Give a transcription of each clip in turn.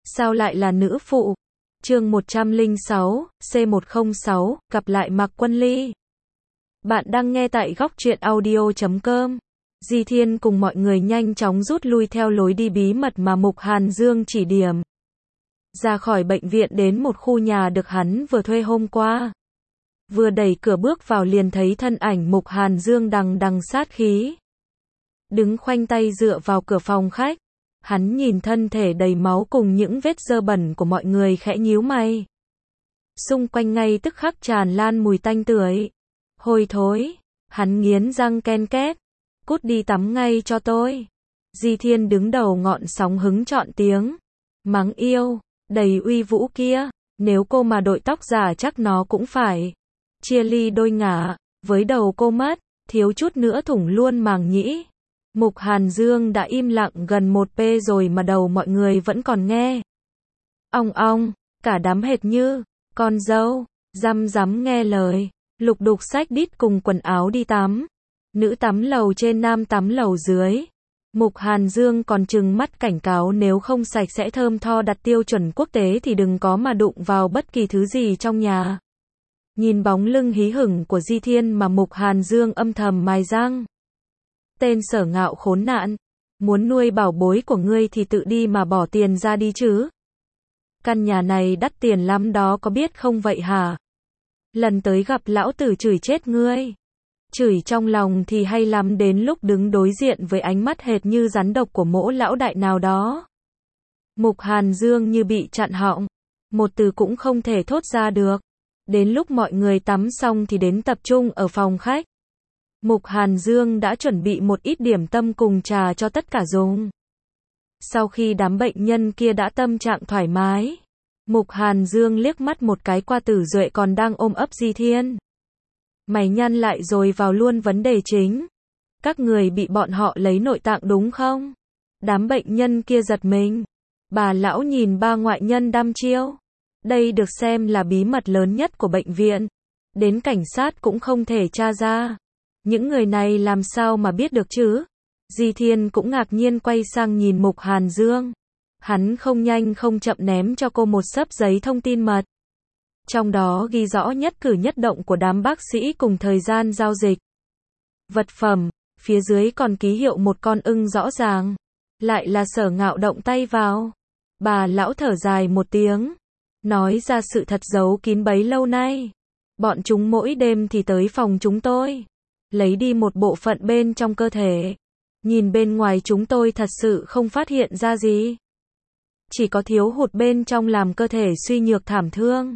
Sao lại là nữ phụ? Chương 106, C106, gặp lại Mạc Quân Ly. Bạn đang nghe tại góc truyện audio.com. Di Thiên cùng mọi người nhanh chóng rút lui theo lối đi bí mật mà Mục Hàn Dương chỉ điểm. Ra khỏi bệnh viện đến một khu nhà được hắn vừa thuê hôm qua. Vừa đẩy cửa bước vào liền thấy thân ảnh Mục Hàn Dương đằng đằng sát khí. Đứng khoanh tay dựa vào cửa phòng khách. Hắn nhìn thân thể đầy máu cùng những vết dơ bẩn của mọi người khẽ nhíu mày. Xung quanh ngay tức khắc tràn lan mùi tanh tưởi. Hôi thối. Hắn nghiến răng ken két. Cút đi tắm ngay cho tôi. Di Thiên đứng đầu ngọn sóng hứng chọn tiếng. Mắng yêu. Đầy uy vũ kia. Nếu cô mà đội tóc giả chắc nó cũng phải chia ly đôi ngả. Với đầu cô mất. Thiếu chút nữa thủng luôn màng nhĩ. Mục Hàn Dương đã im lặng gần 1p rồi mà đầu mọi người vẫn còn nghe. Ong ong, cả đám hệt như con dâu, dăm nghe lời, lục đục xách đít cùng quần áo đi tắm. Nữ tắm lầu trên nam tắm lầu dưới. Mục Hàn Dương còn trừng mắt cảnh cáo nếu không sạch sẽ thơm tho đặt tiêu chuẩn quốc tế thì đừng có mà đụng vào bất kỳ thứ gì trong nhà. Nhìn bóng lưng hí hửng của Di Thiên mà Mục Hàn Dương âm thầm mài răng. Tên Sở Ngạo khốn nạn, muốn nuôi bảo bối của ngươi thì tự đi mà bỏ tiền ra đi chứ. Căn nhà này đắt tiền lắm đó có biết không vậy hả? Lần tới gặp lão tử chửi chết ngươi. Chửi trong lòng thì hay lắm, đến lúc đứng đối diện với ánh mắt hệt như rắn độc của mỗ lão đại nào đó. Mục Hàn Dương như bị chặn họng, một từ cũng không thể thốt ra được. Đến lúc mọi người tắm xong thì đến tập trung ở phòng khách. Mục Hàn Dương đã chuẩn bị một ít điểm tâm cùng trà cho tất cả dùng. Sau khi đám bệnh nhân kia đã tâm trạng thoải mái, Mục Hàn Dương liếc mắt một cái qua Tử Duệ còn đang ôm ấp Di Thiên. Mày nhăn lại rồi vào luôn vấn đề chính. Các người bị bọn họ lấy nội tạng đúng không? Đám bệnh nhân kia giật mình. Bà lão nhìn ba ngoại nhân đăm chiêu. Đây được xem là bí mật lớn nhất của bệnh viện. Đến cảnh sát cũng không thể tra ra. Những người này làm sao mà biết được chứ? Di Thiên cũng ngạc nhiên quay sang nhìn Mục Hàn Dương. Hắn không nhanh không chậm ném cho cô một xấp giấy thông tin mật. Trong đó ghi rõ nhất cử nhất động của đám bác sĩ cùng thời gian giao dịch. Vật phẩm, phía dưới còn ký hiệu một con ưng rõ ràng. Lại là Sở Ngạo động tay vào. Bà lão thở dài một tiếng. Nói ra sự thật giấu kín bấy lâu nay. Bọn chúng mỗi đêm thì tới phòng chúng tôi. Lấy đi một bộ phận bên trong cơ thể. Nhìn bên ngoài chúng tôi thật sự không phát hiện ra gì. Chỉ có thiếu hụt bên trong làm cơ thể suy nhược thảm thương.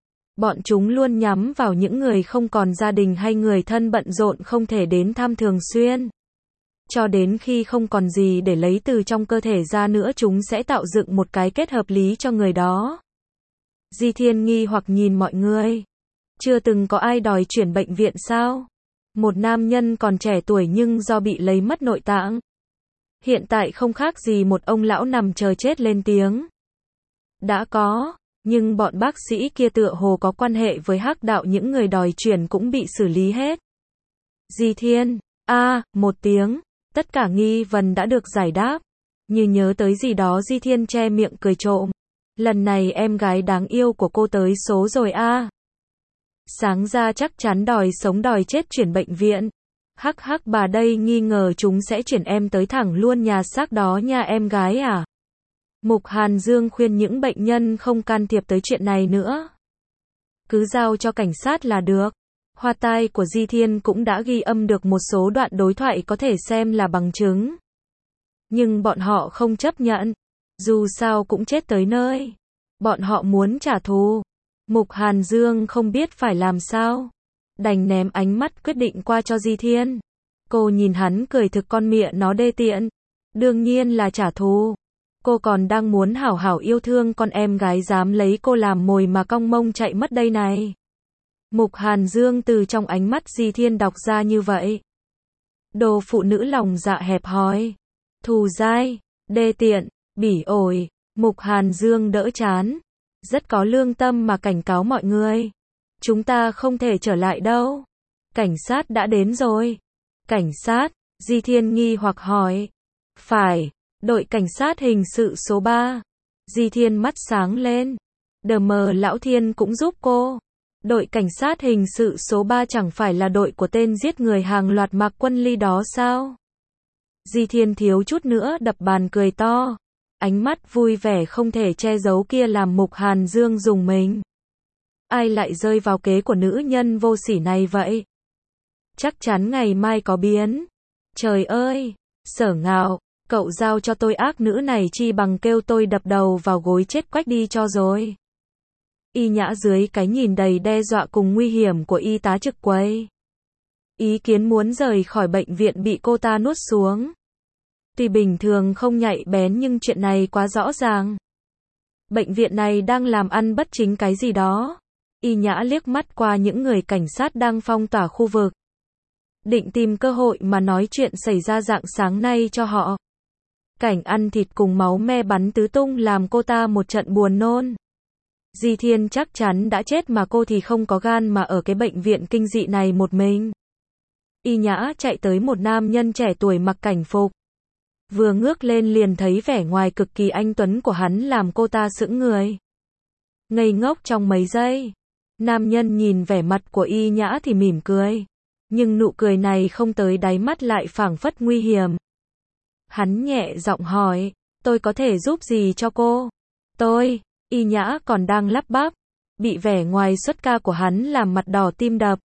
Bọn chúng luôn nhắm vào những người không còn gia đình hay người thân bận rộn không thể đến thăm thường xuyên. Cho đến khi không còn gì để lấy từ trong cơ thể ra nữa chúng sẽ tạo dựng một cái kết hợp lý cho người đó. Di Thiên nghi hoặc nhìn mọi người. Chưa từng có ai đòi chuyển bệnh viện sao? Một nam nhân còn trẻ tuổi nhưng do bị lấy mất nội tạng. Hiện tại không khác gì một ông lão nằm chờ chết lên tiếng. Đã có, nhưng bọn bác sĩ kia tựa hồ có quan hệ với hắc đạo, những người đòi chuyển cũng bị xử lý hết. Di Thiên, một tiếng, tất cả nghi vấn đã được giải đáp. Như nhớ tới gì đó Di Thiên che miệng cười trộm. Lần này em gái đáng yêu của cô tới số rồi Sáng ra chắc chắn đòi sống đòi chết chuyển bệnh viện. Hắc hắc, bà đây nghi ngờ chúng sẽ chuyển em tới thẳng luôn nhà xác đó nha em gái à. Mục Hàn Dương khuyên những bệnh nhân không can thiệp tới chuyện này nữa. Cứ giao cho cảnh sát là được. Hoa tai của Di Thiên cũng đã ghi âm được một số đoạn đối thoại có thể xem là bằng chứng. Nhưng bọn họ không chấp nhận. Dù sao cũng chết tới nơi. Bọn họ muốn trả thù. Mục Hàn Dương không biết phải làm sao. Đành ném ánh mắt quyết định qua cho Di Thiên. Cô nhìn hắn cười thực con mẹ nó đê tiện. Đương nhiên là trả thù. Cô còn đang muốn hảo hảo yêu thương con em gái dám lấy cô làm mồi mà cong mông chạy mất đây này. Mục Hàn Dương từ trong ánh mắt Di Thiên đọc ra như vậy. Đồ phụ nữ lòng dạ hẹp hòi. Thù dai, đê tiện, bỉ ổi. Mục Hàn Dương đỡ chán. Rất có lương tâm mà cảnh cáo mọi người. Chúng ta không thể trở lại đâu. Cảnh sát đã đến rồi. Cảnh sát, Di Thiên nghi hoặc hỏi. Phải, đội cảnh sát hình sự số 3. Di Thiên mắt sáng lên. Đờ mờ lão Thiên cũng giúp cô. Đội cảnh sát hình sự số 3 chẳng phải là đội của tên giết người hàng loạt Mạc Quân Ly đó sao? Di Thiên thiếu chút nữa đập bàn cười to. Ánh mắt vui vẻ không thể che giấu kia làm Mục Hàn Dương rùng mình. Ai lại rơi vào kế của nữ nhân vô sỉ này vậy? Chắc chắn ngày mai có biến. Trời ơi, Sở Ngạo, cậu giao cho tôi ác nữ này chi bằng kêu tôi đập đầu vào gối chết quách đi cho rồi. Y Nhã dưới cái nhìn đầy đe dọa cùng nguy hiểm của y tá trực quầy. Ý kiến muốn rời khỏi bệnh viện bị cô ta nuốt xuống. Tuy bình thường không nhạy bén nhưng chuyện này quá rõ ràng. Bệnh viện này đang làm ăn bất chính cái gì đó. Y Nhã liếc mắt qua những người cảnh sát đang phong tỏa khu vực. Định tìm cơ hội mà nói chuyện xảy ra rạng sáng nay cho họ. Cảnh ăn thịt cùng máu me bắn tứ tung làm cô ta một trận buồn nôn. Di Thiên chắc chắn đã chết mà cô thì không có gan mà ở cái bệnh viện kinh dị này một mình. Y Nhã chạy tới một nam nhân trẻ tuổi mặc cảnh phục. Vừa ngước lên liền thấy vẻ ngoài cực kỳ anh tuấn của hắn làm cô ta sững người. Ngây ngốc trong mấy giây. Nam nhân nhìn vẻ mặt của Y Nhã thì mỉm cười. Nhưng nụ cười này không tới đáy mắt lại phảng phất nguy hiểm. Hắn nhẹ giọng hỏi, tôi có thể giúp gì cho cô? Tôi, Y Nhã còn đang lắp bắp. Bị vẻ ngoài xuất ca của hắn làm mặt đỏ tim đập.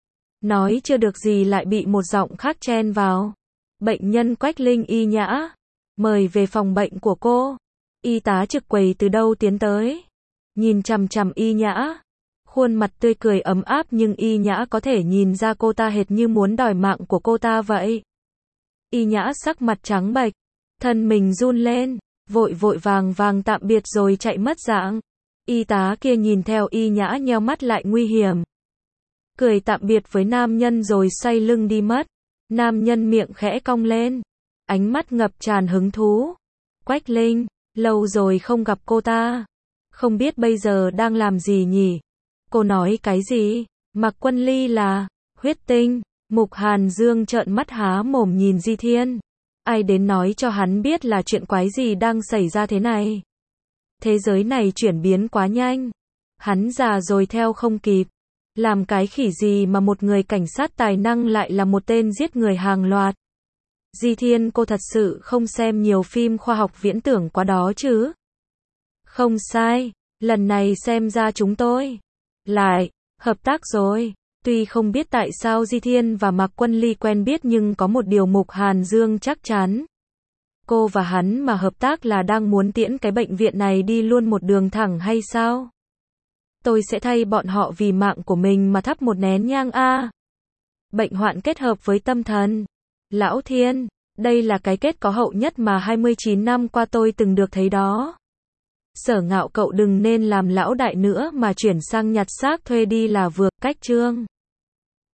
Nói chưa được gì lại bị một giọng khác chen vào. Bệnh nhân Quách Linh Y Nhã. Mời về phòng bệnh của cô. Y tá trực quầy từ đâu tiến tới. Nhìn chằm chằm Y Nhã. Khuôn mặt tươi cười ấm áp nhưng Y Nhã có thể nhìn ra cô ta hệt như muốn đòi mạng của cô ta vậy. Y Nhã sắc mặt trắng bệch. Thân mình run lên. Vội vàng tạm biệt rồi chạy mất dạng. Y tá kia nhìn theo Y Nhã nheo mắt lại nguy hiểm. Cười tạm biệt với nam nhân rồi xoay lưng đi mất. Nam nhân miệng khẽ cong lên. Ánh mắt ngập tràn hứng thú. Quách Linh, lâu rồi không gặp cô ta. Không biết bây giờ đang làm gì nhỉ? Cô nói cái gì? Mạc Quân Ly là huyết tinh. Mục Hàn Dương trợn mắt há mồm nhìn Di Thiên. Ai đến nói cho hắn biết là chuyện quái gì đang xảy ra thế này? Thế giới này chuyển biến quá nhanh. Hắn già rồi theo không kịp. Làm cái khỉ gì mà một người cảnh sát tài năng lại là một tên giết người hàng loạt. Di Thiên, cô thật sự không xem nhiều phim khoa học viễn tưởng quá đó chứ? Không sai, lần này xem ra chúng tôi lại hợp tác rồi. Tuy không biết tại sao Di Thiên và Mạc Quân Ly quen biết nhưng có một điều Mục Hàn Dương chắc chắn. Cô và hắn mà hợp tác là đang muốn tiễn cái bệnh viện này đi luôn một đường thẳng hay sao? Tôi sẽ thay bọn họ vì mạng của mình mà thắp một nén nhang a. Bệnh hoạn kết hợp với tâm thần. Lão Thiên, đây là cái kết có hậu nhất mà 29 năm qua tôi từng được thấy đó. Sở Ngạo, cậu đừng nên làm lão đại nữa mà chuyển sang nhặt xác thuê đi là vừa. Cách chương